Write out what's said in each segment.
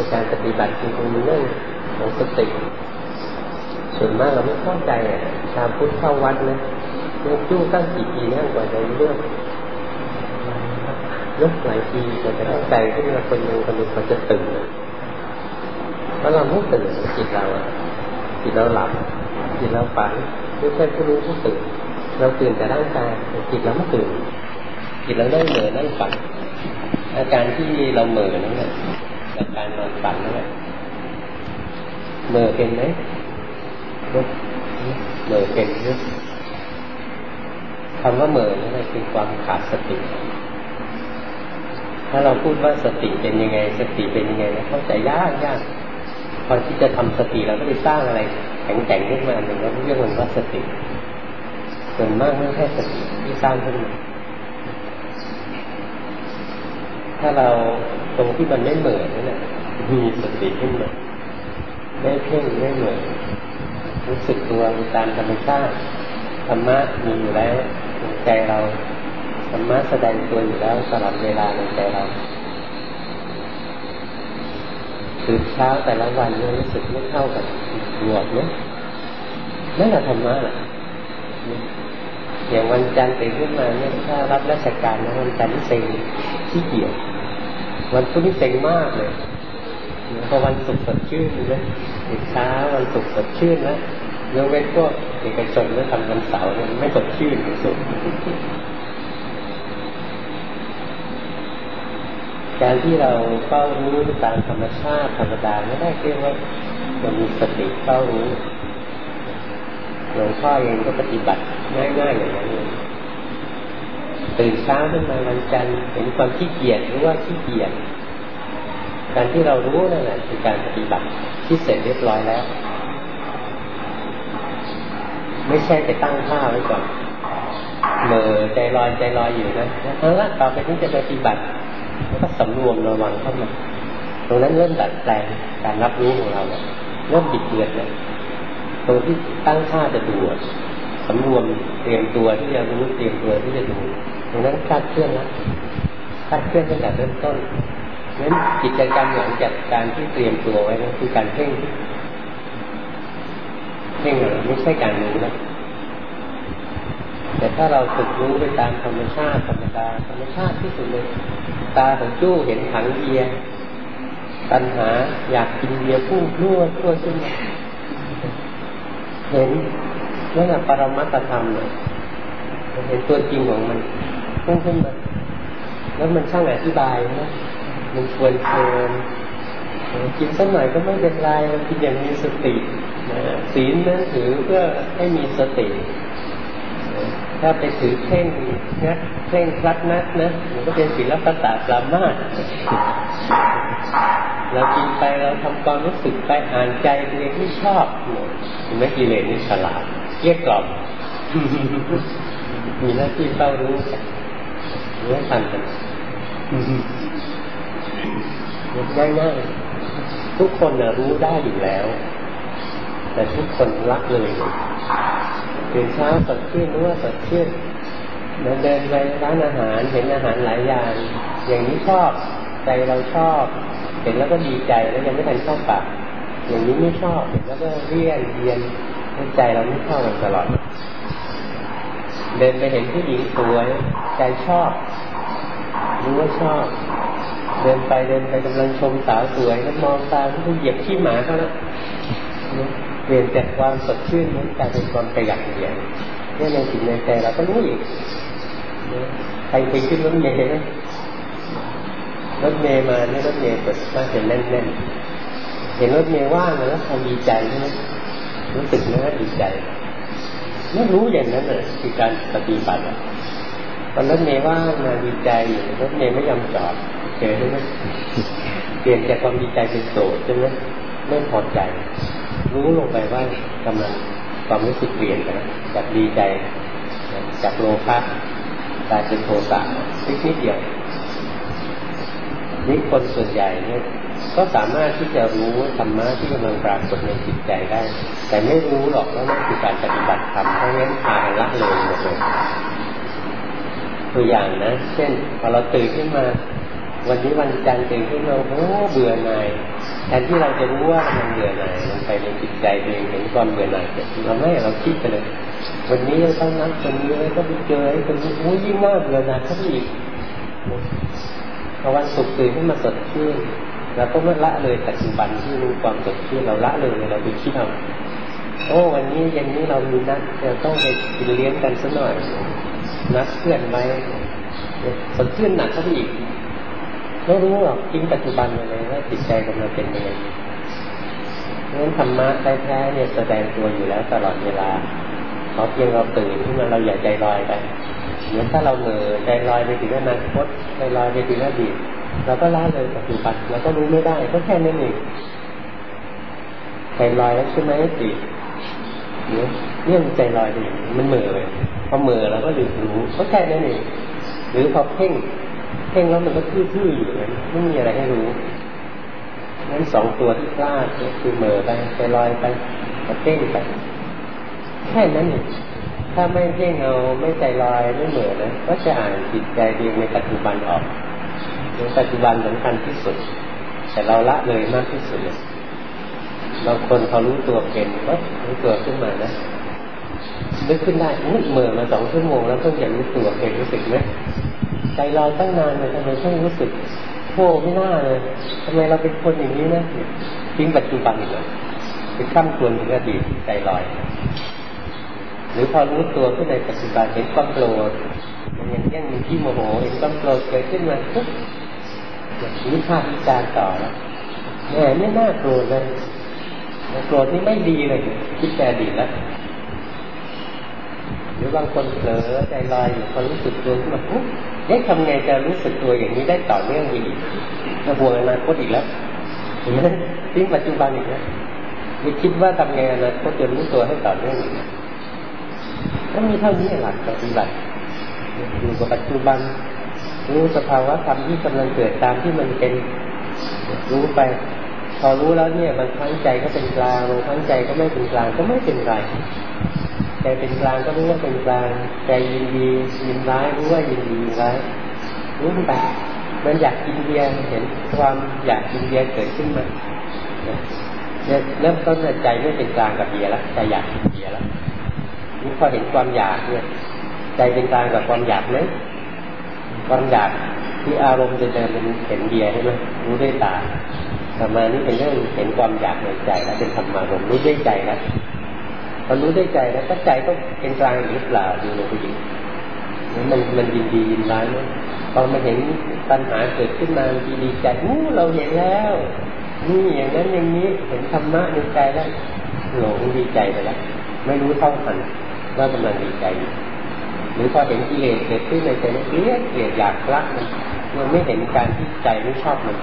การปฏิบัติจริงๆมันเรื่องของสติส่วนมากเราไม่เข้าใจชาวพุทธเข้าวัดนะยังจู้ตั้งกี่ปีนั่งกว่าจะเรื่องหลายปีกว่าจะเข้าใจขึ้นมาคนหนึ่งเขาจะตื่นเพราะเราไม่ตื่นจิตเราหลับจิตเราฝันไม่ใช่ผู้รู้ผู้ตื่นเราตื่นแต่ร่างกายจิตเราไม่ตื่นจิตเราได้เหม่อนั่งฝันอาการที่เราเหม่อนั่นแหละอาการนอนฝันนั่นแหละเหม่อเป็นไหมเหม่อเป็นหรือคำว่าเหม่อนั่นแหละคือความขาดสติถ้าเราพูดว่าสติเป็นยังไงสติเป็นยังไงนะเข้าใจยากพอที่จะทำสติเราก็ไปสร้างอะไรแข็งๆขึ้นมาหนึ่งแล้วเรียกมันว่าสติส่วนมากไม่ใช่สติที่สร้างขึ้นมาถ้าเราตรงที่มันไม่เหม่อนั่นแหละมีสติขึ้นมาไม่เพ่งไม่เหม่อรู้สึกตัวตามธรรมชาติธรรมะมีอยู่แล้วในใจเราธรรมะแสดงตัวอยู่แล้วตลอดเวลาในใจเราตื่นเช้าแต่ละวันเนี่ยรู้สึกไม่เท่ากันหวดเนี่ยนั่นแหละธรรมะแหละอย่างวันจันทร์ตื่นขึ้นมาเนี่ยถ้ารับราชการนะวันจันทร์นี่เซ็งขี้เกียจวันพุธนี่เซ็งมากเลยพอวันศุกร์สดชื่นเลยตื่นเช้าวันศุกร์สดชื่นนะยกเว้นพวกเอกชนที่ทำวันเสาร์เนี่ยไม่สดชื่นที่สุดการที่เราเฝ้ารู้ตามธรรมชาติธรรมดาไม่ได้เรียกว่ามันมีสติเฝ้ารู้หลวงพ่อเองก็ปฏิบัติง่ายๆอย่างนั้นเลยตื่นเช้าขึ้นมาวันจันทร์เห็นความขี้เกียจหรือว่าขี้เกียจการที่เรารู้นั่นแหละคือการปฏิบัติที่เสร็จเรียบร้อยแล้วไม่ใช่ไปตั้งท่าไว้ก่อนเหม่อใจลอยอยู่นะเอาละต่อไปนี้จะปฏิบัติแล้วก็สำรวมระวังเข้ามาตรงนั้นเริ่มดัดแปลงการรับรู้ของเราแล้วเริ่มบิดเบือนแล้วตรงที่ตั้งท่าจะดูสำรวมเตรียมตัวที่จะรู้เตรียมตัวที่จะดูตรงนั้นคลาดเคลื่อนแล้วคลาดเคลื่อนตั้งแต่เริ่มต้นงั้นกิจกรรมหลังจากการที่เตรียมตัวไว้นั่นคือการเพ่งไม่ใช่การรู้นะแต่ถ้าเราฝึกรู้ไปตามธรรมชาติธรรมดาธรรมชาติที่สุดเลยตาของจู้เห็นถังเบียร์ตัณหาอยากกินเบียร์พุ่งพรวดขึ้นมาเห็นนั่นแหละปรมัตถธรรมเนี่ยเห็นตัวจริงของมันพุ่งขึ้นมาแล้วมันช่างอธิบายนะมันชวนกินสักหน่อยก็ไม่เป็นไรมันกินอย่างมีสติศีลนั้นถือเพื่อให้มีสติถ้าไปถือเพ่งนะเพ่งคลัดนักนะมันก็เป็นศีลปตะปรามาสเรากินไปเราทำความรู้สึกไปอ่านใจตัวเองที่ชอบไม่กิเลสนี่ฉลาดเกลี้ยกล่อมมีหน้าที่เฝ้ารู้เรื่องทันกันง่ายๆทุกคนรู้ได้อยู่แล้วแต่ทุกคนละเลยตื่นเช้าสดชื่นรู้ว่าสดชื่นเดินไปร้านอาหารเห็นอาหารหลายอย่างอย่างนี้ชอบใจเราชอบเห็นแล้วก็ดีใจแล้วยังไม่ทันเข้าปากอย่างนี้ไม่ชอบเห็นแล้วก็เรียนใจเราไม่เข้ากันตลอดเดินไปเห็นผู้หญิงสวยใจชอบรู้ว่าชอบเดินไปกำลังชมสาวสวยแล้วมองตาที่เหยียบขี้หมาเขาแล้วเปลี่ยนจากความสดชื่นนั้นกลายเป็นความประหยัดเหี่ยนี่ในจิตในใจเราก็รู้อีกใครเคยขึ้นรถเมล์ไหมรถเมล์มาเนี่ยรถเมล์เปิดมาเป็นแน่นๆเห็นรถเมล์ว่างแล้วความดีใจใช่ไหมรู้สึกนะดีใจไม่รู้อย่างนั้นเลยคือการปฏิบัติตอนรถเมล์ว่างมาดีใจอยู่รถเมล์ไม่ยอมจอดเจอใช่ไหมเปลี่ยนจากความดีใจเป็นโศกใช่ไหมไม่พอใจรู้ลงไปว่ากำลังความรู้สึกเปลี่ยนนะจากดีใจจากโลภะกลายเป็นโทสะนิดเดียวนี่คนส่วนใหญ่เนี่ยก็สามารถที่จะรู้ธรรมะที่กำลังปรากฏในจิตใจได้แต่ไม่รู้หรอกว่านั่นคือการปฏิบัติธรรมเพราะงั้นพากันละเลยหมดเลยตัวอย่างนะเช่นพอเราตื่นขึ้นมาวันนี้วันจันทร์ตื่นขึ้นมาโอ้เบื่อหน่ายแทนที่เราจะรู้ว่ามันเบื่อหน่ายมันไปในจิตใจเองเห็นความเบื่อหน่ายเกิดเราไม่เราคิดไปเลยวันนี้ต้องนัดวันนี้ก็ไปเจอไอ้คนนี้ยิ่งน่าเบื่อหน่ายเข้าไปอีกพอวันศุกร์ตื่นขึ้นมาสดชื่นเราก็ไม่ละเลยปัจจุบันที่มีความสดชื่นเราละเลยเราไปคิดเอาโอ้วันนี้เย็นนี้เรามีนัดจะต้องไปกินเลี้ยงกันสักหน่อยนัดเพื่อนไว้สดชื่นหนักเข้าไปอีกไม่รู้หรอกทิ้งปัจจุบันเลยว่าจิตใจกำลังเป็นยังไงเพราะฉะนั้นธรรมะแท้ๆเนี่ยแสดงตัวอยู่แล้วตลอดเวลาเพราะเพียงเราตื่นขึ้นมาเราอย่าใจลอยไปเหมือนถ้าเราเหม่อใจลอยไปถึงอนาคตใจลอยไปถึงอดีตเราก็ละเลยปัจจุบันเราก็รู้ไม่ได้ก็แค่นั้นเองใจลอยแล้วใช่ไหมจิตเนี่ยใจลอยไปมันเหม่อเลยพอเหม่อเราก็ลืมรู้ก็แค่นั้นเองหรือพอเพ่งแล้วมันก็ทื่อๆอยู่นั้นไม่มีอะไรให้รู้งั้นสองตัวที่กล้าคือเหม่อไปใจลอยไปก็เพ่งไปแค่นั้นเองถ้าไม่เพ่งเอาไม่ใจลอยไม่เหม่อนะก็จะอ่านจิตใจเองในปัจจุบันออกในปัจจุบันสำคัญที่สุดแต่เราละเลยมากที่สุดเลยบางคนเขารู้ตัวเป็นก็รู้ตัวขึ้นมานะนึกขึ้นได้เหม่อมา2 ชั่วโมงแล้วเพิ่งจะรู้ตัวเป็นรู้สึกไหมใจเราตั้งนานเลยทำไมเพิ่งรู้สึกโง่ไม่น่าเลยทำไมเราเป็นคนอย่างนี้นะทิ้งปัจจุบันอีกแล้วเป็นข้ามควรถึงอดีตใจลอยหรือพอรู้ตัวขึ้นในปัจจุบันเห็นความโกรธอย่างเช่นมีที่โมโหเห็นความโกรธเกิดขึ้นมาปุ๊บวิพากษ์วิจารณ์ต่อแล้วแหมไม่น่าโกรธเลยโกรธนี่ไม่ดีเลยคิดแต่อดีตแล้วหรือบางคนเผลอใจลอยอยู่คนรู้สึกตัวขึ้นมาปุ๊บทำไงจะรู้สึกตัวอย่างนี้ได้ต่อเนื่องไปอีกจะห่วงอนาคตอีกแล้วเห็นไหมทิ้งปัจจุบันอีกแล้วไม่คิดว่าทำไงอนาคตจะรู้ตัวให้ต่อเนื่องอีกก็มีเท่านี้หลักปฏิบัติอยู่กับปัจจุบันรู้สภาวะธรรมที่กำลังเกิดตามที่มันเป็นรู้ไปพอรู้แล้วเนี่ยบางครั้งใจก็เป็นกลางบางครั้งใจก็ไม่เป็นกลางก็ไม่เป็นไรใจเป็นกลางก็รู้ว่าเป็นกลางใจยินดียินร้ายรู้ว่ายินดียินร้ายรู้ไปมันอยากกินเบียร์เห็นความอยากกินเบียร์เกิดขึ้นมาเริ่มต้นใจไม่เป็นกลางกับเบียร์แล้วใจอยากกินเบียร์แล้วนี่พอเห็นความอยากเนี่ยใจเป็นกลางกับความอยากไหมความอยากที่อารมณ์จะเดินเป็นเห็นเบียร์ใช่ไหมรู้ด้วยตาธรรมานี่เป็นเรื่องเห็นความอยากในใจแล้วเป็นธรรมารมณ์รู้ด้วยใจแล้วพอรู้ด้วยใจแล้วก็ใจต้องเป็นกลางหรือเปล่าดูลงไปอีกมันยินดียินร้ายไหมพอมันเห็นปัญหาเกิดขึ้นมาดีใจเราเห็นแล้วนี่อย่างนั้นอย่างนี้เห็นธรรมะในใจแล้วหลงดีใจไปแล้วไม่รู้เท่าทันว่ากำลังดีใจหรือพอเห็นกิเลสเกิดขึ้นในใจเกลียดอยากละมันไม่เห็นการที่ใจไม่ชอบมัน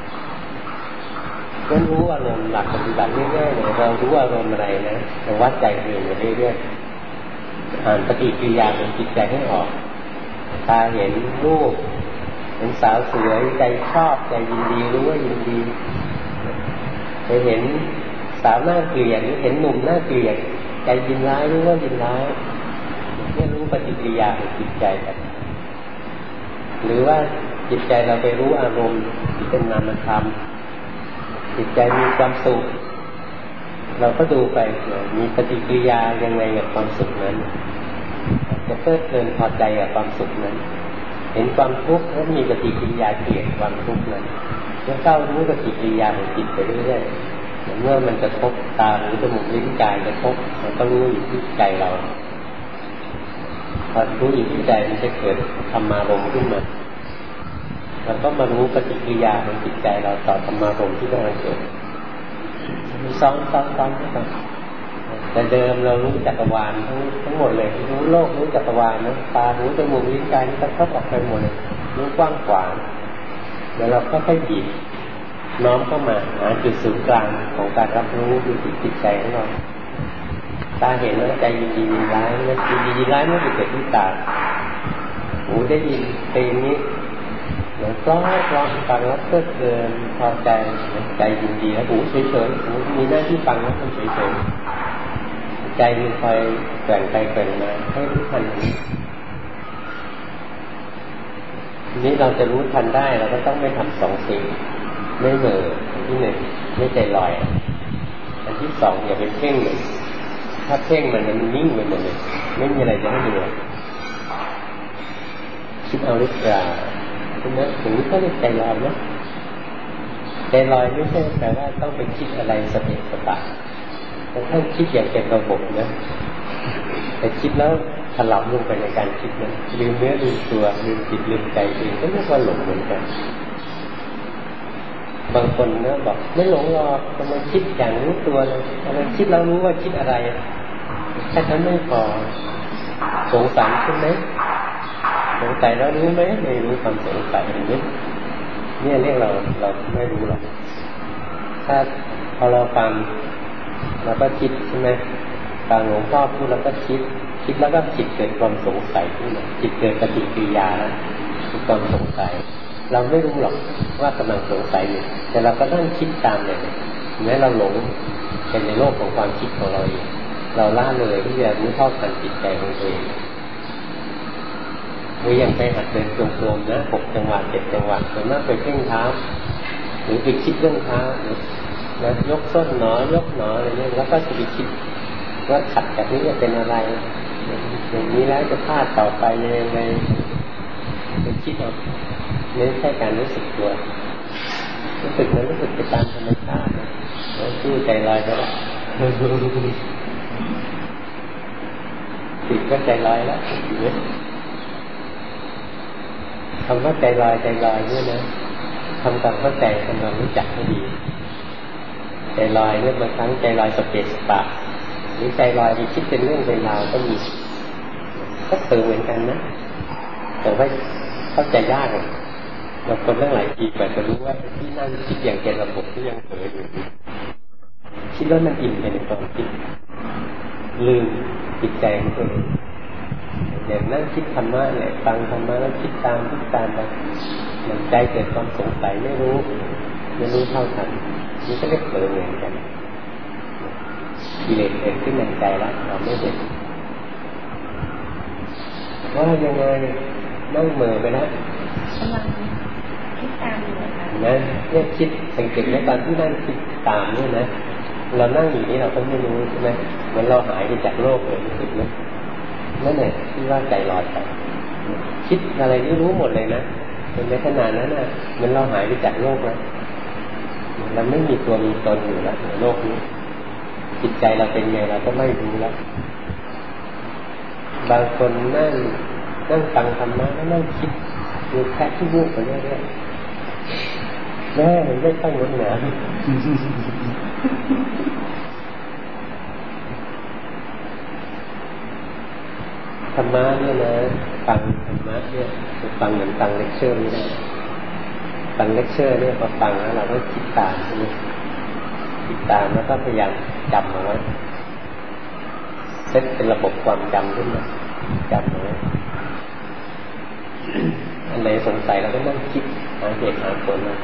ก็รู้อารมณ์หลักปฏิบัติง่ายๆเลยเรารู้อารมณ์อะไรนะเราวัดใจเองไปเรื่อยๆอ่านปฏิกิริยาของจิตใจให้ออกตาเห็นรูปเห็นสาวสวยใจชอบใจยินดีรู้ว่ายินดีไปเห็นสาวหน้าเกลียดหรือเห็นหนุ่มหน้าเกลียดใจยินร้ายรู้ว่ายินร้ายเนี่ยรู้ปฏิกิริยาของจิตใจกันหรือว่าจิตใจเราไปรู้อารมณ์ที่เป็นนามธรรมจิตใจมีความสุขเราก็ดูไปมีปฏิกิริยายังไงกับความสุขนั้นจะเพลิดเพลินพอใจกับความสุขนั้นเห็นความทุกข์แล้วมีปฏิกิริยาเกลียดความทุกข์นั้นแล้วเข้ารู้ปฏิกิริยาของจิตไปเรื่อยๆเมื่อมันจะพบตาหูจมูกลิ้นกายจะพบมันก็รู้อยู่ที่ใจเราพอรู้อยู่ที่ใจมันจะเกิดธรรมารมณ์ขึ้นมาเราก็มารู้ปฏิกิริยาของจิตใจเราต่อธรรมารมณ์ที่กำลังเกิดซ้อนแต่เดิมเรารู้จักรวาลทั้งหมดเลยรู้โลกรู้จักรวาลนะตาหูจมูกลิ้นกายนี่ก็ออกไปหมดเลยรู้กว้างขวางแล้วเราก็ค่อยบีบน้อมเข้ามาหาจุดศูนย์กลางของการรับรู้อยู่ที่จิตใจของเราตาเห็นแล้วใจยินดียินร้ายมันยินดียินร้ายมันเกิดที่ตาหูได้ยินเพลงนี้แล้วก็ร้องฟังแล้วเพลิดเพลินพอใจใจยินดีแล้วหูเฉยๆหูมีหน้าที่ฟังแล้วมันเฉยๆใจมันคอยแกว่งไปแกว่งมาให้รู้ทันนี้ทีนี้เราจะรู้ทันได้เราก็ต้องไม่ทำสองสิ่งไม่เหม่ออันที่หนึ่งไม่ใจลอยอันที่สองอย่าไปเพ่งเลยถ้าเพ่งมันนิ่งไปหมดเลยไม่มีอะไรจะให้ดูคิดเอาหรือเปล่าใช่ไหมถึงนี้ก็เรียกใจลอยนะใจลอยไม่ใช่แปลว่าต้องไปคิดอะไรสเปะสปะแต่ถ้าคิดอย่างเป็นระบบนะแต่คิดแล้วถลำลงไปในการคิดนะลืมเนื้อลืมตัวลืมจิตลืมใจเองก็เรียกว่าหลงเหมือนกันบางคนนะบอกไม่หลงหรอกกำลังคิดอย่างรู้ตัวเลยกำลังคิดแล้วรู้ว่าคิดอะไรแค่นั้นไม่พอสงสัยใช่ไหมสงสัยแล้วรู้ไหมไม่รู้ความสงสัยอย่างนี้เนี่ยเรียกเราไม่รู้หรอกถ้าพอเราฟังเราก็คิดใช่ไหมฟังหลวงพ่อพูดแล้วก็คิดแล้วก็จิตเกิดความสงสัยขึ้นมาจิตเกิดปฏิกิริยาแล้วคือความสงสัยเราไม่รู้หรอกว่ากำลังสงสัยอยู่แต่เราก็นั่งคิดตามเลยแม้เราหลงเป็นในโลกของความคิดของเราเองเราล่าเลยที่จะรู้เท่าทันจิตใจของตัวเองหรืออย่างไปหัดเดินจงกรมนะ6 จังหวะ 7 จังหวะส่วนมากไปเพ่งเท้าหรือไปคิดเรื่องเท้านะยกส้นหนอยกหนออะไรเนี่ยแล้วก็จะไปคิดว่าขัดจากนี้จะเป็นอะไรอย่างนี้แล้วจะพลาดต่อไปยังไงไปคิดเอาไม่ใช่การรู้สึกตัวรู้สึกมันรู้สึกไปตามธรรมชาติแล้วชื่อใจลอยไปแล้วจิตก็ใจลอยแล้วคำว่าใจลอยเนี่ยนะทำความเข้าใจทำความรู้จักให้ดีใจลอยเนี่ยบางครั้งใจลอยสเปสปะหรือใจลอยไปคิดเป็นเรื่องเป็นราวก็มีก็เผลอเหมือนกันนะแต่ว่าเข้าใจยากบางคนตั้งหลายปีกว่าจะรู้ว่าที่นั่งคิดอย่างเป็นระบบที่ยังเผลออยู่คิดว่ามันอิ่มไปในความคิดลืมจิตใจของตัวเองอย่างนั่งคิดธรรมะเนี่ยฟังธรรมะแล้วคิดตามไปมันใจเกิดความสงสัยไม่รู้เท่าทันนี่ก็เรียกเผลอเหมือนกันกิเลสเกิดขึ้นในใจแล้วเราไม่เห็นว่ายังไงนั่งเหม่อไปแล้วกำลังคิดตามอยู่ค่ะนะเนี่ยคิดสังเกตไหมตอนที่นั่งคิดตามนี่นะเรานั่งอยู่นี่เราก็ไม่รู้ใช่ไหมเหมือนเราหายไปจากโลกเลยรู้สึกไหมนั่นแหละที่ว่าใจลอยไปคิดอะไรนี่รู้หมดเลยนะในขณะนั้นน่ะเหมือนเราหายไปจากโลกแล้วเราไม่มีตัวมีตนอยู่แล้วในโลกนี้จิตใจเราเป็นไงเราก็ไม่รู้แล้วบางคนนั่งฟังธรรมะนั่งคิดดูแค่ที่วูบไปเรื่อยๆแม่มันไม่ต้องงดงามธรรมะเนี่ยนะฟังธรรมะเนี่ยฟังเหมือนฟังเลคเชอร์ไม่ได้ฟังเลคเชอร์เนี่ยพอฟังแล้วเราก็คิดตามใช่ไหมคิดตามแล้วก็พยายามจำเอาไว้เซตเป็นระบบความจำขึ้นมาจำเอาไว้อันไหนสงสัยเราก็นั่งคิดหาเหตุหาผลมา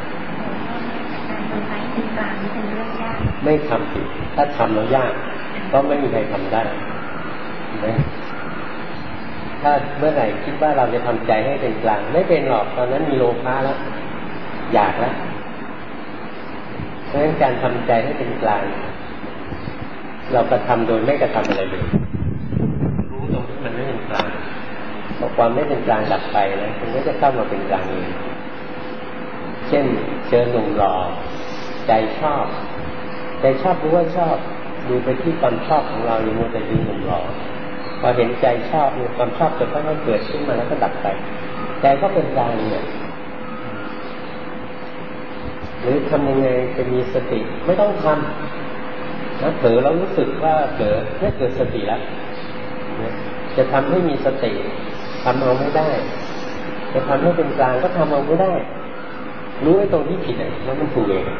ไม่ทำผิดถ้าทำแล้วยากก็ไม่มีใครทำได้ไหมถ้าเมื่อไหร่คิดว่าเราจะทำใจให้เป็นกลางไม่เป็นหรอกตอนนั้นมีโลภะแล้วอยากแล้วเพราะฉะนั้นการทำใจให้เป็นกลางเรากระทำโดยไม่กระทำอะไรเลยรู้ตรงที่มันไม่เป็นกลางพอความไม่เป็นกลางดับไปนะมันก็จะเข้ามาเป็นกลางเองเช่นเจอหนุ่มหล่อใจชอบรู้ว่าชอบดูไปที่ความชอบของเราอย่ามัวแต่ดูหนุ่มหล่อพอเห็นใจชอบเนี่ยความชอบจะค่อยๆเกิดขึ้นมาแล้วก็ดับไปใจก็เป็นกลางเนี่ยหรือทำยังไงจะมีสติไม่ต้องทำนะเผลอแล้วรู้สึกว่าเผลอไม่เกิดสติแล้วจะทำให้มีสติทำเอาไม่ได้จะทำให้เป็นกลางก็ทำเอาไม่ได้รู้ไอ้ตรงที่ผิดแล้วมันถูกเอง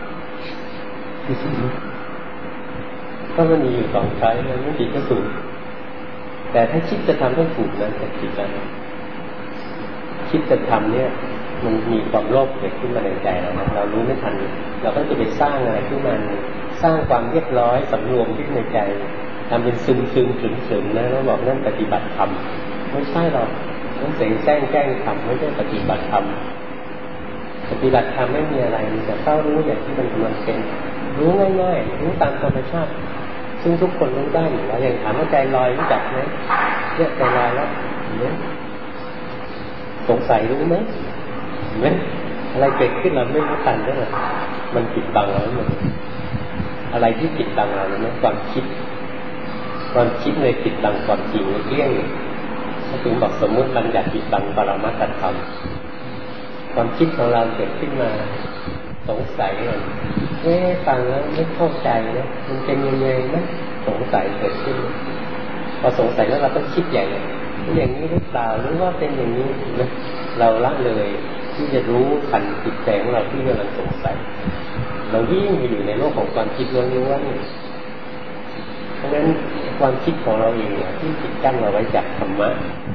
ก็มันมีอยู่2 ช้อยมันไม่ผิดก็ถูกแต่ถ้าคิดจะทำให้ถูกนั้นจะผิดแล้วคิดจะทำเนี่ยมันมีความโลภเกิดขึ้นมาในใจเรานะเรารู้ไม่ทันเราก็จะไปสร้างอะไรขึ้นมาสร้างความเรียบร้อยสำรวมขึ้นในใจทำเป็นซึมๆขึงๆนะแล้วบอกนั่นปฏิบัติธรรมไม่ใช่หรอกต้องเสงแกล้งทำไม่ใช่ปฏิบัติธรรมปฏิบัติธรรมไม่มีอะไรมีแต่เฝ้ารู้อย่างที่มันกำลังเป็นรู้ง่ายๆรู้ตามธรรมชาติซึ่งทุกคนรู้ได้อยู่แล้วอย่างถามว่าใจลอยรู้จักไหมเนี่ยใจลอยแล้วเห็นไหมสงสัยรู้ไหมเห็นไหมอะไรเกิดขึ้นเราไม่รู้ทันได้หรอมันปิดบังเราหมดอะไรที่ปิดบังเราเนี่ยความคิดเลยปิดบังความจริงเรื่องถ้าถึงบอกสมมติมันอยากปิดบังปรมัตถธรรมความคิดของเราเกิดขึ้นมาสงสัยเลยฟังแล้วไม่เข้าใจนะมันเป็นยังไงนะสงสัยเกิดขึ้นพอสงสัยแล้วเราต้องคิดอย่างนี้หรือเปล่าหรือว่าเป็นอย่างนี้นะเราละเลยที่จะรู้ทันจิตใจของเราที่กำลังสงสัยเรายิ่งไปอยู่ในโลกของความคิดล้วนๆเพราะฉะนั้นความคิดของเราเองเนี่ยที่ปิดกั้นเราไว้จากธรรมะ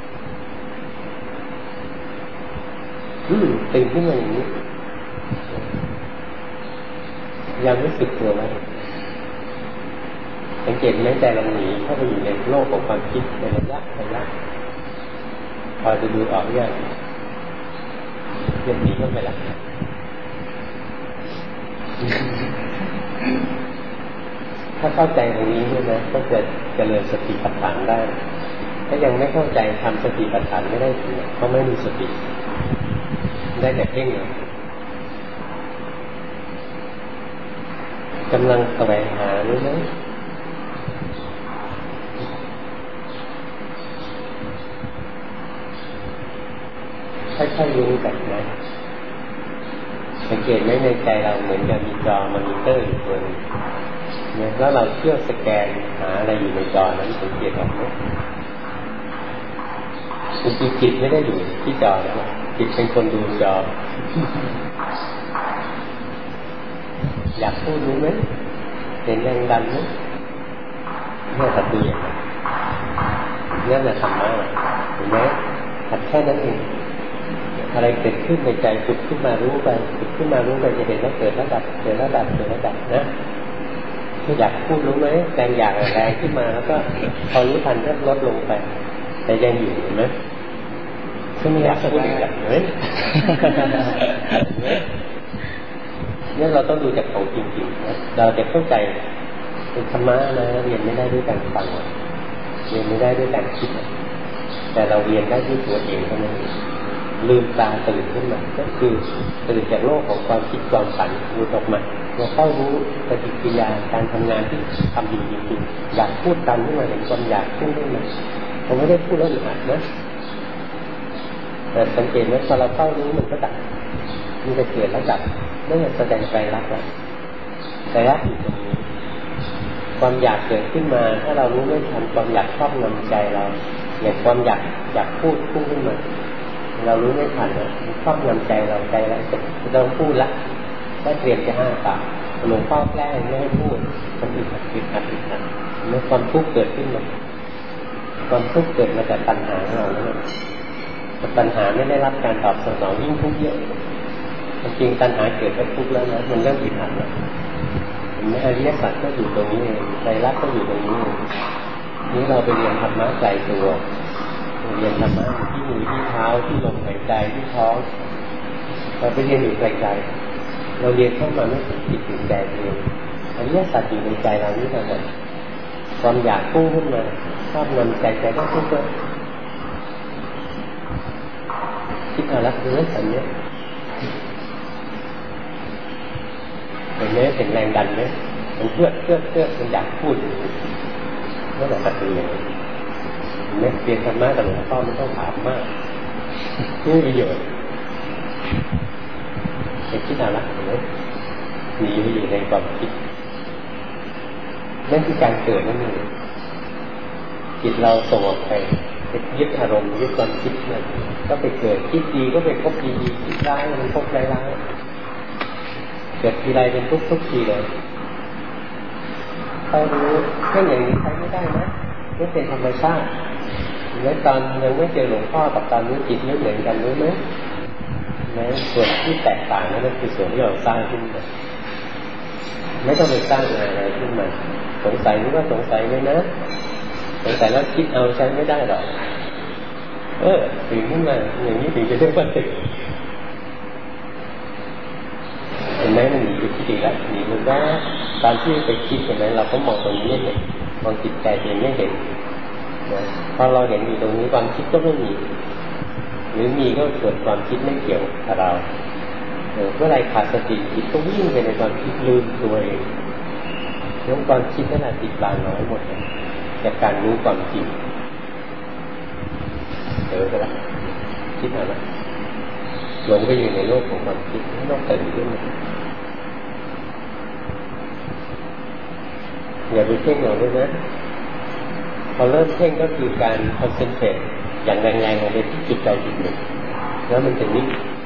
ตื่นขึ้นมาอย่างนี้ยังรู้สึกตัวไหมสังเกตไหมใจเราหนีเข้าไปอยู่ในโลกของความคิดในระยะพอจะดูออกยังหนีเข้าไปแล้วถ้าเข้าใจตรงนี้เนี่ยนะก็จะเจริญสติปัฏฐานได้ถ้ายังไม่เข้าใจทำสติปัฏฐานไม่ได้จริงเพราะไม่มีสติได้แต่เพ่งเลยกำลังแสวงหาหรือไม่ค่อยๆรู้กันนะสังเกตไหมในใจเราเหมือนกับมีจอมอนิเตอร์อยู่ตัวนึงเนี่ยแล้วเราเที่ยวสแกนหาอะไรอยู่ในจอนั้นสังเกตออกไหมจริงๆจิตไม่ได้อยู่ที่จอนะจิตเป็นคนดูจออยากพูดรู้ไหมเห็นแรงดันไหมเนี่ยตัดดูอย่างนั้นเนี่ยนะธรรมะเห็นไหมหัดแค่นั้นเองอะไรเกิดขึ้นในใจฝึกขึ้นมารู้ไปฝึกขึ้นมารู้ไปจะเห็นว่าเกิดระดับนะอยากพูดรู้ไหมแรงอยากแรงขึ้นมาแล้วก็พอรู้ทันก็ลดลงไปแต่ยังอยู่เห็นไหมซึ่งอยากพูดอย่างนี้เนี่ยเราต้องดูจากของจริงๆนะเราจะเข้าใจเป็นธรรมะนะเรียนไม่ได้ด้วยการฟังเรียนไม่ได้ด้วยการคิดแต่เราเรียนได้ด้วยตัวเองเท่านั้นลืมตาตื่นขึ้นมาก็คือตื่นจากโลกของความคิดความฝันรู้ออกมาเราเข้ารู้ปฏิกิริยาการทำงานที่ทำอยู่จริงๆอยากพูดตามขึ้นมาเห็นความอยากพูดขึ้นมาผมไม่ได้พูดแล้วอึดอัดนะแต่สังเกตไหมพอเราเข้ารู้มันก็ดับมันจะเกิดแล้วดับนั่นแสดงใจรักแล้วใจรักอยู่ตรงนี้ความอยากเกิดขึ้นมาถ้าเรารู้ไม่ทันความอยากครอบงำใจเราอย่างความอยากพูดพุ่งขึ้นมาเรารู้ไม่ทันนะครอบงำใจเราใจแล้วจะต้องพูดละก็เตรียมจะห้ามปากหลวงพ่อแกล้งไม่ให้พูดมันอึดอัดเมื่อความทุกข์เกิดขึ้นมาความทุกข์เกิดมาจากปัญหาของเราแล้วปัญหาไม่ได้รับการตอบสนองยิ่งทุกข์เยอะจริงปัญหาเกิดก็ทุกข์แล้วนะมันเริ่มอึดอัดแล้วอริยสัจก็อยู่ตรงนี้เองใจรักก็อยู่ตรงนี้เองนี่เราไปเรียนธรรมะใจตัวเรียนธรรมะที่มือที่เท้าที่ลมหายใจที่ท้องเราไปเรียนอยู่ไกลๆเราเรียนเข้ามาไม่ถึงจิตถึงใจเองอริยสัจอยู่ในใจเรานี่เท่านั้นความอยากพุ่งขึ้นมาชอบนำใจก็พุ่งขึ้นคิดเอาละคือสัญญาเห็นไหมเห็นแรงดันไหมมันเพื่อมันอยากพูดนั่นแหละตัดเลยเนี่ยเรียนธรรมะกับหลวงพ่อไม่ต้องถามมากนี่ประโยชน์เห็นคิดเอาละเห็นไหมหนีไปอยู่ในความคิดนั่นคือการเกิดนั่นเองจิตเราส่งออกไปยึดอารมณ์ยึดความคิดนั่นก็ไปเกิดคิดดีก็ไปพบดีคิดร้ายมันพบร้ายเกิดทีไรเป็นทุกทีเลยเขารู้แค่อย่างนี้ใช้ไม่ได้นะไม่เป็นธรรมชาติแล้วตอนยังไม่เจอหลวงพ่อกับตอนนี้จิตไม่เหมือนกันรู้ไหมส่วนที่แตกต่างนั่นคือส่วนที่เราสร้างขึ้นมาไม่ต้องไปสร้างอะไรขึ้นมาสงสัยนี่ก็สงสัยเลยนะสงสัยแล้วคิดเอาใช้ไม่ได้หรอกตื่นขึ้นมาอย่างนี้ถึงจะเรียกว่าตื่นเห็นไหมมันหนีไปคิดอีกแล้วหนีมันว่าตอนที่ไปคิดเห็นไหมเราก็มองตรงนี้ไม่เห็นมองจิตใจเองไม่เห็นนะพอเราเห็นอยู่ตรงนี้ความคิดก็ไม่มีหรือมีก็เกิดความคิดไม่เกี่ยวกับเราเมื่อไรขาดสติจิตก็วิ่งไปในความคิดลืมตัวเองเรื่องความคิดนั่นแหละติดบางน้อยหมดเลยจากการรู้ความจริงไปละคิดอะไรหลงไปอยู่ในโลกของความคิดไม่ต้องตื่นขึ้นมาอย่าไปเพ่งเอาด้วยนะพอเริ่มเพ่งก็คือการคอนเซนเทรตอย่างแรงๆลงไปที่จุดใดจุดหนึ่งแล้วมันจะนิ่ง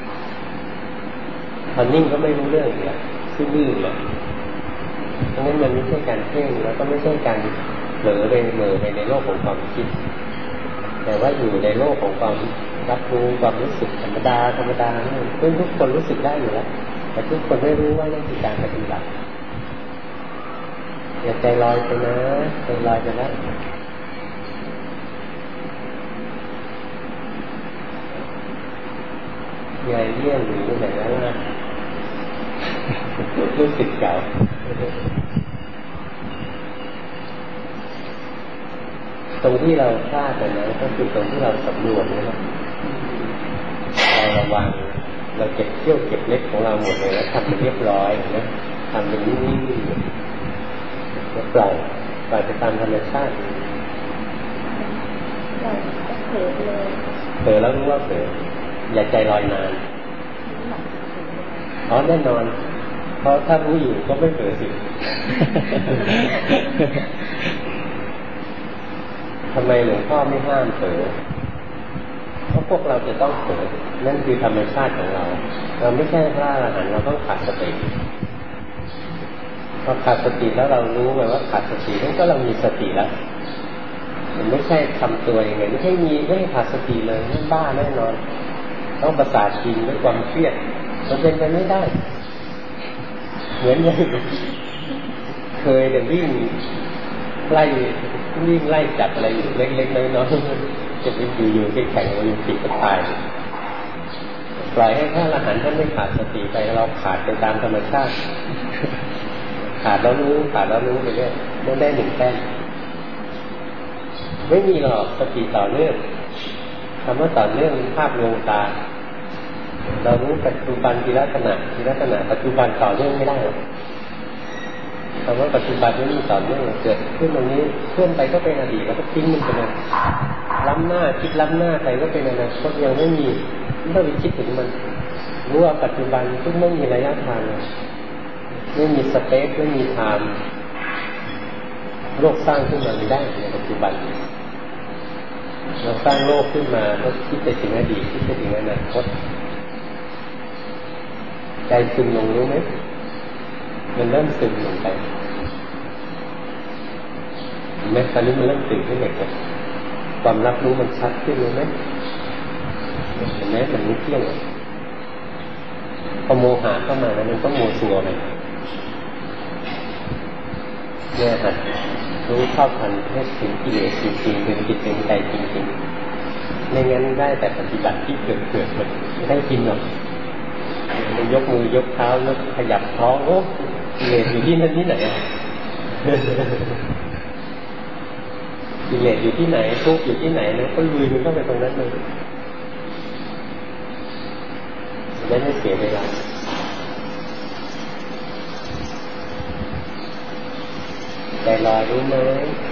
พอนิ่งก็ไม่รู้เรื่องอีกแล้วซื่อๆเลยเพราะงั้นมันไม่ใช่การเพ่งแล้วก็ไม่ใช่การเผลอไปเหม่อไปในโลกของความคิดแต่ว่าอยู่ในโลกของความรับรู้ความรู้สึกธรรมดาซึ่งทุกคนรู้สึกได้อยู่แล้วแต่ทุกคนไม่รู้ว่านั่นคือการปฏิบัติอย่าใจลอยไปนะใจลอยไปแล้วยายเลี่ยงหรือไหนแล้วล่ะรู้สึกเก่าตรงที่เราพลาดนะก็คือตรงที่เราสำรวมนี่แหละเราระวังเราเก็บเขี้ยวเก็บเล็บของเราหมดเลยแล้วทำเป็นเรียบร้อยนะทำเป็นนิ่งๆแล้วปล่อยไปตามธรรมชาติเราก็เผลอเลยเผลอแล้วรู้ว่าเผลออย่าใจลอยนานแน่นอนเพราะถ้ารู้อยู่ก็ไม่เผลอสิทำไมหลวงพ่อไม่ห้ามเผลอเพราะพวกเราจะต้องเผลอนั่นคือธรรมชาติของเราเราไม่ใช่พระอรหันต์เราต้องขาดสติพอขาดสติแล้วเรารู้ไงว่าขาดสตินั่นก็เรามีสติแล้วมันไม่ใช่ทำตัวอย่างไงไม่ให้ขาดสติเลยนั่นบ้าแน่นอนต้องประสาทกินด้วยความเครียดมันเป็นไปไม่ได้เหมือนอย่างเคยเดินวิ่งไล่จับอะไรอยู่เล็กๆน้อยๆจะไปอยู่ๆไปแข่งโอลิมปิกก็ตายปล่อยให้พระอรหันต์ท่านไม่ขาดสติไปเราขาดไปตามธรรมชาติขาดแล้วรู้ไปเรื่อยไม่ได้หนึ่งแต้มไม่มีหรอกสติต่อเนื่องคำว่าต่อเนื่องภาพลวงตาเรารู้ปัจจุบันทีละขณะปัจจุบันต่อเนื่องไม่ได้หรอกคำว่าปัจจุบันไม่มีต่อเนื่องเกิดขึ้นตรงนี้เคลื่อนไปก็เป็นอดีตแล้วก็ทิ้งมันไปเลยล้ำหน้าคิดล้ำหน้าไปก็เป็นอนาคตยังไม่มีไม่ต้องไปคิดถึงมันรู้ว่าปัจจุบันซึ่งไม่มีระยะทางไม่มีสเปซไม่มีไทม์โลกสร้างขึ้นมาไม่ได้ในปัจจุบันเราสร้างโลกขึ้นมาแล้วคิดไปถึงอดีตคิดไปถึงอนาคตใจซึมลงรู้ไหมมันเริ่มซึมลงไปเห็นไหมตอนนี้มันเริ่มตื่นขึ้นเด็กเลยความรับรู้มันชัดขึ้นรู้ไหมเห็นไหมมันไม่เที่ยงพอโมหะเข้ามาแล้วมันต้องโมซัวเลยเนี่ยหัดรู้เท่าทันให้ถึงกิเลสจริงๆเป็นจิตเป็นใจจริงๆไม่งั้นได้แต่ปฏิบัติที่เกิดมันไม่ได้กินหรอกยกมือยกเท้ายกขยับท้องโอ้กิเลสอยู่ที่นั่นที่ไหนกิเลสอยู่ที่ไหนทุกข์อยู่ที่ไหนนะก็ลุยมันเข้าไปตรงนั้นเลยไม่เสียเวลาใจลอยรู้ไหม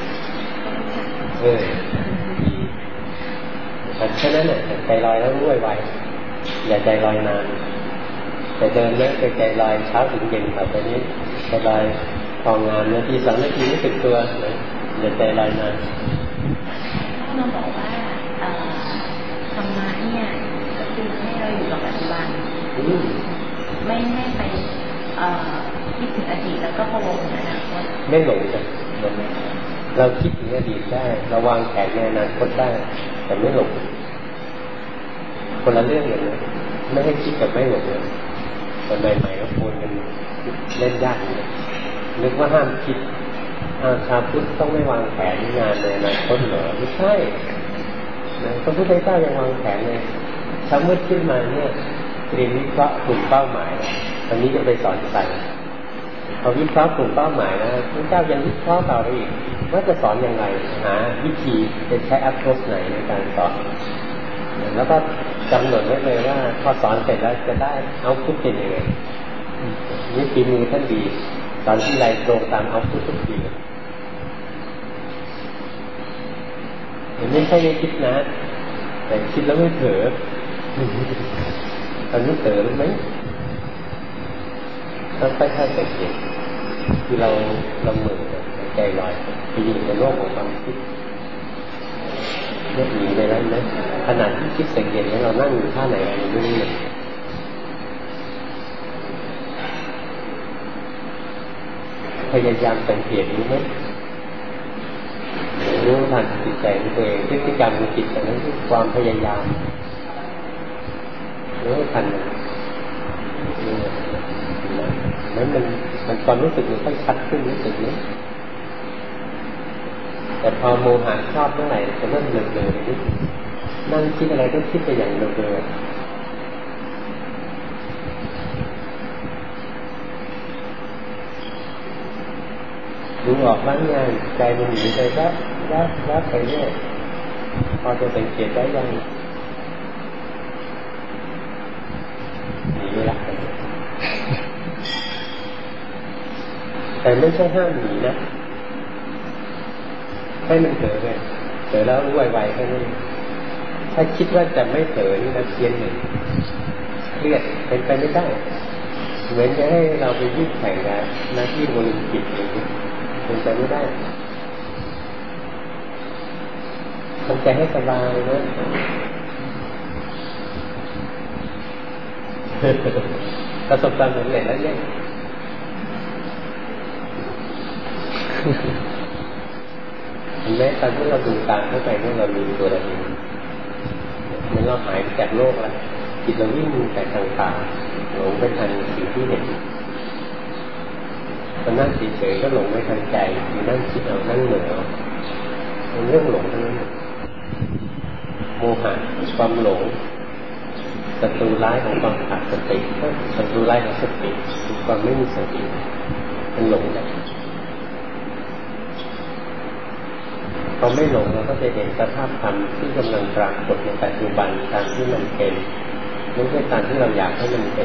แต่แค่นั้นแหละใจลอยแล้วรู้ไวๆอย่าใจลอยนานแต่เดินเนี่ยใจลอยเช้าถึงเย็นแบบนี้ใจลอยทองงานนาที2 นาทีไม่ถึงตัวอย่าใจลอยนานน้องบอกว่าธรรมะเนี่ยก็คือให้เราอยู่กับปัจจุบันไม่ไปคิดถึงอดีตแล้วก็พะวงถึงอนาคตไม่หลงจ้ะเราคิดถึงอดีตได้เราวางแผนในอนาคตได้แต่ไม่หลงคนละเรื่องเลยนะไม่ให้คิดกับไม่หลงเลยแต่ใหม่ๆก็ควรกันเล่นยากเลยนึกว่าห้ามคิดชาวพุทธต้องไม่วางแผนงานในอนาคตเหรอไม่ใช่พระพุทธเจ้ายังวางแผนเลยเช้ามืดขึ้นมาเนี่ยเรียนวิเคราะห์กลุ่มเป้าหมายตอนนี้จะไปสอนใครพอวิเคราะห์กลุ่มเป้าหมายนะพระเจ้ายังวิเคราะห์ต่อไปอีกว่าจะสอนยังไงหาวิธีจะใช้approachไหนในการสอนแล้วก็กำหนดไว้เลยว่าพอสอนเสร็จแล้วจะได้เอาพุทเป็นยังไงนี่ฝีมือท่านดีตอนที่ไรตรงตามเอาพุททุกทีไม่ใช่ไม่คิดนะแต่คิดแล้วไม่เผลอตอนนี้เผลอรู้ไหมเราค่อยๆสังเกตคือเราเหมือนใจลอยไปอยู่ในโลกของความคิดเรื่องหนีไปแล้วนะขนาดที่คิดสังเกตเนี่ยเรานั่งอยู่ท่าไหนอะไรไม่รู้เลยพยายามสังเกตรู้ไหมรู้ทันจิตใจของตัวเองพฤติกรรมของจิตแต่นั้นคือความพยายามรู้ทันนั้นมันความรู้สึกมันค่อยชัดขึ้นรู้สึกนี้แต่พอโมหะชอบเมื่อไหร่จะเริ่มเบลอๆนิดนั่งคิดอะไรก็คิดไปอย่างเบลอๆดูออกบ้างไงใจมันหนีไปวับไปเรื่อยพอจะสังเกตได้ยังหนีไม่ละแต่ไม่ใช่ห้ามหนีนะให้มันเผลอเลยเผลอแล้วรู้ไวๆแค่นั้นถ้าคิดว่าจะไม่เผลอนี่นะเพี้ยนหนึ่งเครียดเป็นไปไม่ได้เหมือนจะให้เราไปยืดแข่งกันหน้าที่โอลิมปิกอย่างนี้เป็นไปไม่ได้ทำใจให้สบายนะประสบความสำเร็จแล้วเนี่ยเห็นไหมตอนที่เราดูตามเข้าไปเนี่ยเราลืมตัวเราเองเหมือนเราหายไปจากโลกแล้วจิตเราวิ่งแต่ทางตาหลงไปทางสิ่งที่เห็นตอนนั่งเฉยๆก็หลงไปทางใจอยู่นั่งคิดเอานั่งเหนื่อยเอาเป็นเรื่องหลงทั้งนั้นโมหะความหลงศัตรูร้ายของความขาดสติศัตรูร้ายของสติคือความไม่มีสติมันหลงได้พอไม่หลงเราก็จะเห็นสภาพธรรมที่กำลังปรากฏในปัจจุบันตามที่มันเป็นไม่ใช่ตามที่เราอยากให้มันเป็น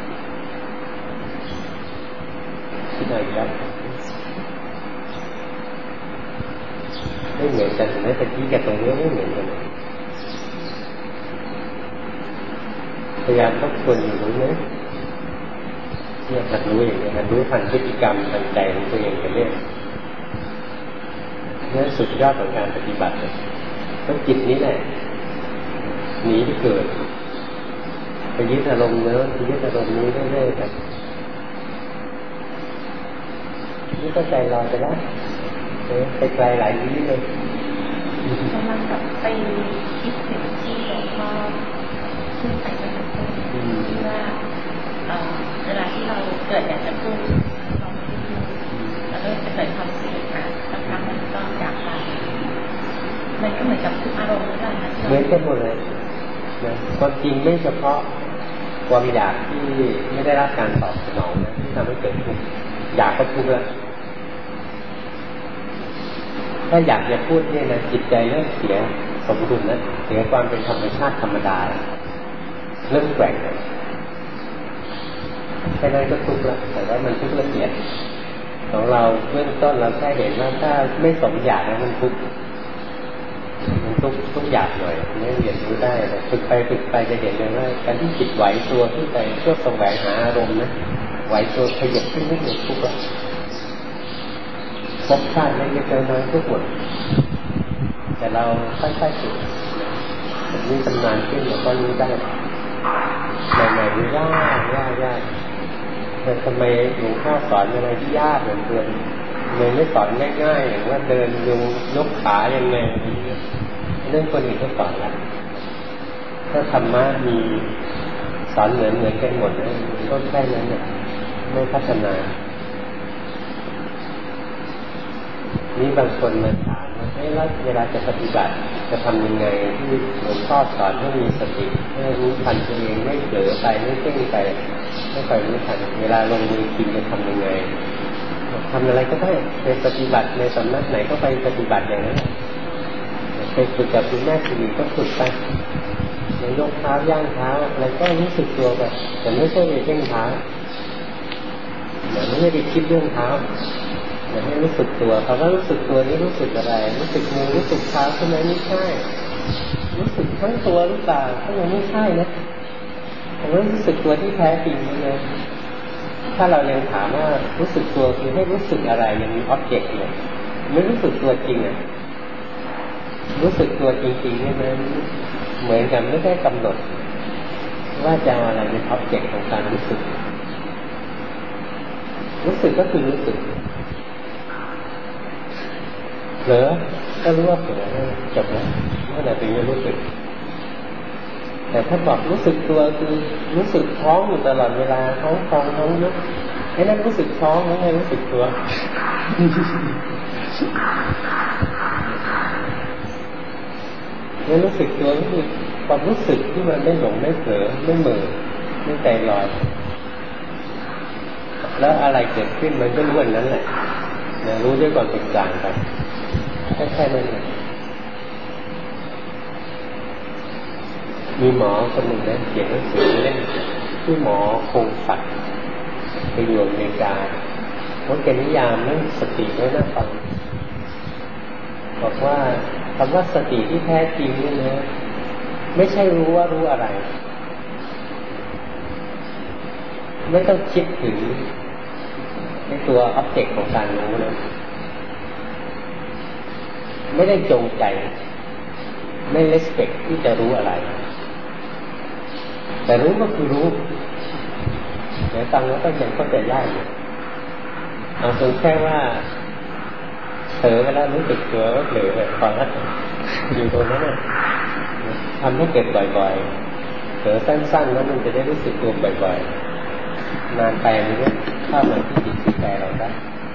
ที่ไหนครับไม่เหมือนกันแม้แต่ที่กับตรงนี้ไม่เหมือนกันพยายามทบทวนอยู่ตรงนี้เนี่ยหัดรู้อย่างนี้หัดรู้ทันพฤติกรรมทันใจของตัวเองไปเรื่อยนี่สุดยอดของการปฏิบัติเลยต้องจิตนี้แหละหนีที่เกิดไปยึดอารมณ์เนื้อไปยึดอารมณ์นี้เรื่อยๆกันนี่ก็ใจลอยไปแล้วไปไกลหลายวิเลยกำลังกับไปคิดถึงที่หลวงพ่อขึ้นไปเป็นต้นที่ว่าเวลาที่เราเกิดอยากจะพูดเราไม่ได้พูดแล้วก็จะเกิดความเสียหายสักครั้งมันก็จากไปมันก็เหมือนกับทุกอารมณ์ด้วยกันนะเหมือนกันหมดเลยนะความจริงไม่เฉพาะความอยากที่ไม่ได้รับการตอบสนองนะที่ทำให้เกิดทุกข์อยากก็ทุกข์แล้วถ้าอยากจะพูดเนี่ยนะจิตใจเริ่มเสียสมดุลนะเสียความเป็นธรรมชาติธรรมดาเริ่มแกว่งแค่นั้นก็ทุกข์แล้วแต่ว่ามันทุกข์ละเอียดของเราเบื้องต้นเราแค่เห็นว่าถ้าไม่สมอยากแล้วมันทุกข์ทุกอยากหน่อยนี่เรียนรู้ได้แต่ฝึกไปจะเห็นเลยว่าการที่จิตไหวตัวที่ไปเพื่อแสวงหาอารมณ์นะไหวตัวขยับขึ้นนิดหนึ่งทุกข์แล้วพบชาติเล็กๆน้อยๆทุกหมดแต่เราค่อยๆฝึกนี่ชำนาญขึ้นเราก็รู้ได้ใหม่ๆนี่ยากแต่ทำไมหลวงพ่อสอนอะไรที่ยากเหมือนเดิมเลยไม่สอนง่ายๆอย่างว่าเดินยกขายังไงเรื่องคนอื่นเขาสอนละถ้าธรรมะมีสอนเหมือนกันหมดนะก็แค่นั้นเนี่ยไม่พัฒนานี่บางคนมาถามว่าแล้วเวลาจะปฏิบัติจะทำยังไงที่หลวงพ่อสอนให้มีสติให้รู้ทันตัวเองไม่เผลอไปไม่เพ่งไปไม่คอยรู้ทันเวลาลงมือกินจะทำยังไงทำอะไรก็ได้ไปปฏิบัติในสำนักไหนก็ไปปฏิบัติอย่างนั้นไปฝึกกับคุณแม่คุณก็ฝึกไปยกเท้าย่างเท้าอะไรก็รู้สึกตัวไปแต่ไม่ใช่ไปเพ่งเท้าไม่ได้ไปคิดเรื่องเท้าแต่ให้รู้สึกตัวเขาก็รู้สึกตัวนี้รู้สึกอะไรรู้สึกมือรู้สึกเท้าใช่ไหมไม่ใช่รู้สึกทั้งตัวหรือเปล่าถ้ายังไม่ใช่นะผมรู้สึกตัวที่แท้จริงเลยถ้าเรายังถามว่ารู้สึกตัวคือให้รู้สึกอะไรยังมีอ็อบเจกต์อยู่ไม่รู้สึกตัวจริงอ่ะรู้สึกตัวจริงๆเนี่ยมันเหมือนกันไม่ได้กำหนดว่าจะเอาอะไรเป็นอ็อบเจกต์ของการรู้สึกก็คือรู้สึกเผลอก็รู้ว่าเผลอจบแล้วเมื่อไหร่ถึงจะรู้สึกแต่ถ้าบอกรู้สึกตัวคือรู้สึกท้องอยู่ตลอดเวลาท้องฟองท้องยุบไอ้นั่นรู้สึกท้องไม่ใช่รู้สึกตัวเนี่ยรู้สึกตัวก็คือความรู้สึกที่มันไม่หลงไม่เผลอไม่เหม่อไม่ใจลอยแล้วอะไรเกิดขึ้นมันก็รู้อันนั้นแหละรู้ด้วยความเป็นกลางไปแค่นั้นเองมีหมอคนหนึ่งนะเขียนหนังสือเล่มชื่อหมอคงศักดิ์ไปอยู่อเมริกาเขาเขียนนิยามเรื่องสติไว้น่าฟังบอกว่าคำว่าสติที่แท้จริงนี่นะไม่ใช่รู้ว่ารู้อะไรไม่ต้องคิดถึงในตัวอ็อบเจกต์ของการรู้นะไม่ได้จงใจไม่เลสเปคที่จะรู้อะไรแต่รู้ก็คือรู้เดี๋ยวฟังแล้วก็ยังเข้าใจยากอยู่เอาตรงแค่ว่าเผลอเวลารู้สึกตัวก็เผลอแบบฟังแล้วอยู่ตรงนั้นทำให้เกิดบ่อยๆเผลอสั้นๆแล้วมันจะได้รู้สึกตัวบ่อยๆนานไปมันก็เข้ามาที่จิตที่ใจเราได้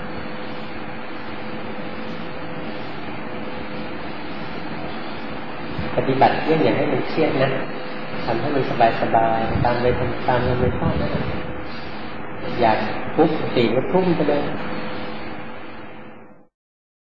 ปฏิบัติเรื่องอย่างให้มันเครียดนะทำให้มันสบายๆตามธรรมชาตินะอยากปุ๊บสติมันพุ่งไปเลย